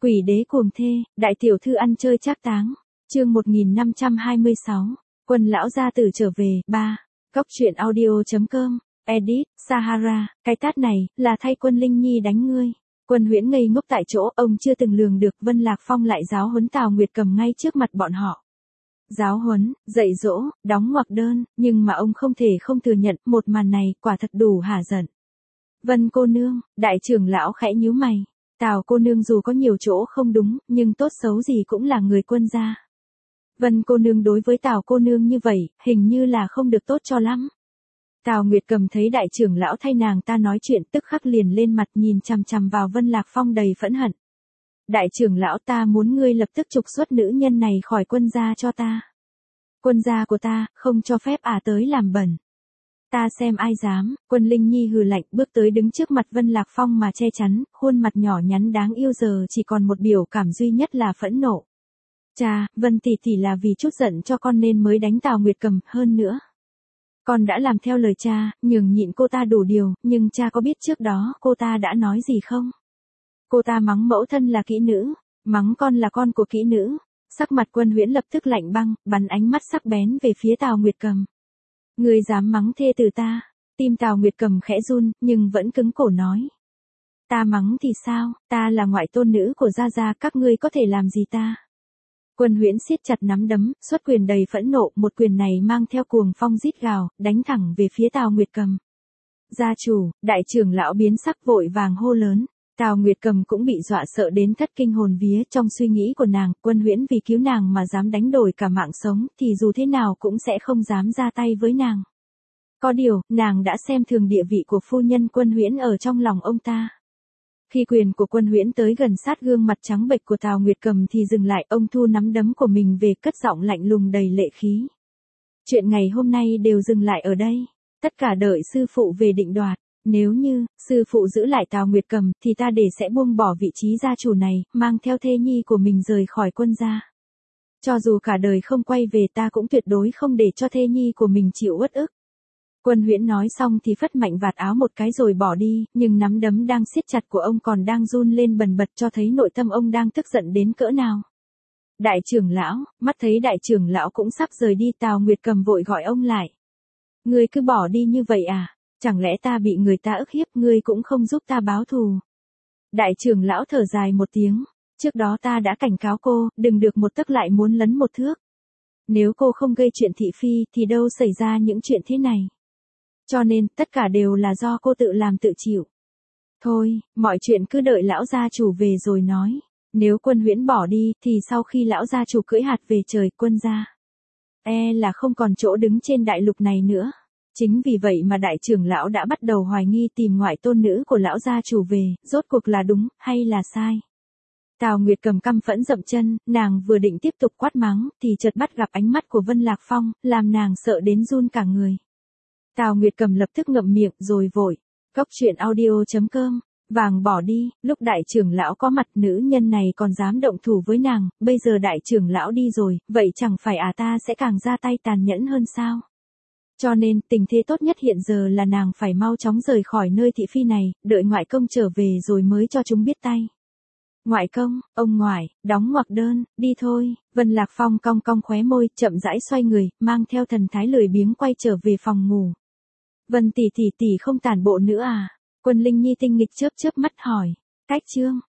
Quỷ đế cuồng thê, đại tiểu thư ăn chơi trác táng. Chương 1526. Quân lão gia tử trở về. 3. Góc truyện audio.com. Edit, Sahara, cái tát này, là thay Quân Linh Nhi đánh ngươi. Quân Huyễn ngây ngốc tại chỗ, ông chưa từng lường được Vân Lạc Phong lại giáo huấn Tào Nguyệt Cầm ngay trước mặt bọn họ. Giáo huấn, dạy dỗ, đóng ngoặc đơn, nhưng mà ông không thể không thừa nhận, một màn này quả thật đủ hả giận. Vân cô nương, đại trưởng lão khẽ nhíu mày. Tào cô nương dù có nhiều chỗ không đúng, nhưng tốt xấu gì cũng là người quân gia. Vân cô nương đối với Tào cô nương như vậy, hình như là không được tốt cho lắm. Tào Nguyệt Cầm thấy đại trưởng lão thay nàng ta nói chuyện, tức khắc liền lên mặt nhìn chằm chằm vào Vân Lạc Phong đầy phẫn hận. Đại trưởng lão, ta muốn ngươi lập tức trục xuất nữ nhân này khỏi quân gia cho ta. Quân gia của ta, không cho phép tới làm bẩn. Ta xem ai dám. Quân Linh Nhi hừ lạnh, bước tới đứng trước mặt Vân Lạc Phong mà che chắn, khuôn mặt nhỏ nhắn đáng yêu giờ chỉ còn một biểu cảm duy nhất là phẫn nộ. Cha, Vân tỷ tỷ là vì chút giận cho con nên mới đánh Tào Nguyệt Cầm, hơn nữa. Con đã làm theo lời cha, nhường nhịn cô ta đủ điều, nhưng cha có biết trước đó cô ta đã nói gì không? Cô ta mắng mẫu thân là kỹ nữ, mắng con là con của kỹ nữ. Sắc mặt Quân Huyễn lập tức lạnh băng, bắn ánh mắt sắc bén về phía Tào Nguyệt Cầm. Ngươi dám mắng thê tử ta? Tim Tào Nguyệt Cầm khẽ run, nhưng vẫn cứng cổ nói. Ta mắng thì sao, ta là ngoại tôn nữ của Gia Gia, các ngươi có thể làm gì ta? Quân Huyễn siết chặt nắm đấm, xuất quyền đầy phẫn nộ, một quyền này mang theo cuồng phong rít gào, đánh thẳng về phía Tào Nguyệt Cầm. Gia chủ, đại trưởng lão biến sắc vội vàng hô lớn. Tào Nguyệt Cầm cũng bị dọa sợ đến thất kinh hồn vía, trong suy nghĩ của nàng, Quân Huyễn vì cứu nàng mà dám đánh đổi cả mạng sống, thì dù thế nào cũng sẽ không dám ra tay với nàng. Có điều, nàng đã xem thường địa vị của phu nhân Quân Huyễn ở trong lòng ông ta. Khi quyền của Quân Huyễn tới gần sát gương mặt trắng bệch của Tào Nguyệt Cầm thì dừng lại, ông thu nắm đấm của mình về, cất giọng lạnh lùng đầy lệ khí. Chuyện ngày hôm nay đều dừng lại ở đây, tất cả đợi sư phụ về định đoạt. Nếu như, sư phụ giữ lại Tào Nguyệt Cầm, thì ta sẽ buông bỏ vị trí gia chủ này, mang theo thê nhi của mình rời khỏi quân gia. Cho dù cả đời không quay về, ta cũng tuyệt đối không để cho thê nhi của mình chịu uất ức. Quân Huyễn nói xong thì phất mạnh vạt áo một cái rồi bỏ đi, nhưng nắm đấm đang siết chặt của ông còn đang run lên bần bật, cho thấy nội tâm ông đang tức giận đến cỡ nào. Đại trưởng lão, mắt thấy đại trưởng lão cũng sắp rời đi, Tào Nguyệt Cầm vội gọi ông lại. Ngươi cứ bỏ đi như vậy à? Chẳng lẽ ta bị người ta ức hiếp, ngươi cũng không giúp ta báo thù? Đại trưởng lão thở dài một tiếng. Trước đó ta đã cảnh cáo cô, đừng được một tấc lại muốn lấn một thước. Nếu cô không gây chuyện thị phi, thì đâu xảy ra những chuyện thế này. Cho nên, tất cả đều là do cô tự làm tự chịu. Thôi, mọi chuyện cứ đợi lão gia chủ về rồi nói. Nếu Quân Huyễn bỏ đi, thì sau khi lão gia chủ cưỡi hạt về trời, quân gia là không còn chỗ đứng trên đại lục này nữa. Chính vì vậy mà đại trưởng lão đã bắt đầu hoài nghi tìm ngoại tôn nữ của lão gia chủ về, rốt cuộc là đúng, hay là sai. Tào Nguyệt Cầm căm phẫn dậm chân, nàng vừa định tiếp tục quát mắng, thì chợt bắt gặp ánh mắt của Vân Lạc Phong, làm nàng sợ đến run cả người. Tào Nguyệt Cầm lập tức ngậm miệng rồi vội. Góc truyện audio.com. Vàng bỏ đi, lúc đại trưởng lão có mặt, nữ nhân này còn dám động thủ với nàng, bây giờ đại trưởng lão đi rồi, vậy chẳng phải ta sẽ càng ra tay tàn nhẫn hơn sao? Cho nên, tình thế tốt nhất hiện giờ là nàng phải mau chóng rời khỏi nơi thị phi này, đợi ngoại công trở về rồi mới cho chúng biết tay. Ngoại công, ông ngoại, đóng ngoặc đơn, đi thôi. Vân Lạc Phong cong cong khóe môi, chậm rãi xoay người, mang theo thần thái lười biếng quay trở về phòng ngủ. Vân tỷ tỷ không tản bộ nữa à? Quân Linh Nhi tinh nghịch chớp chớp mắt hỏi. Cách chương.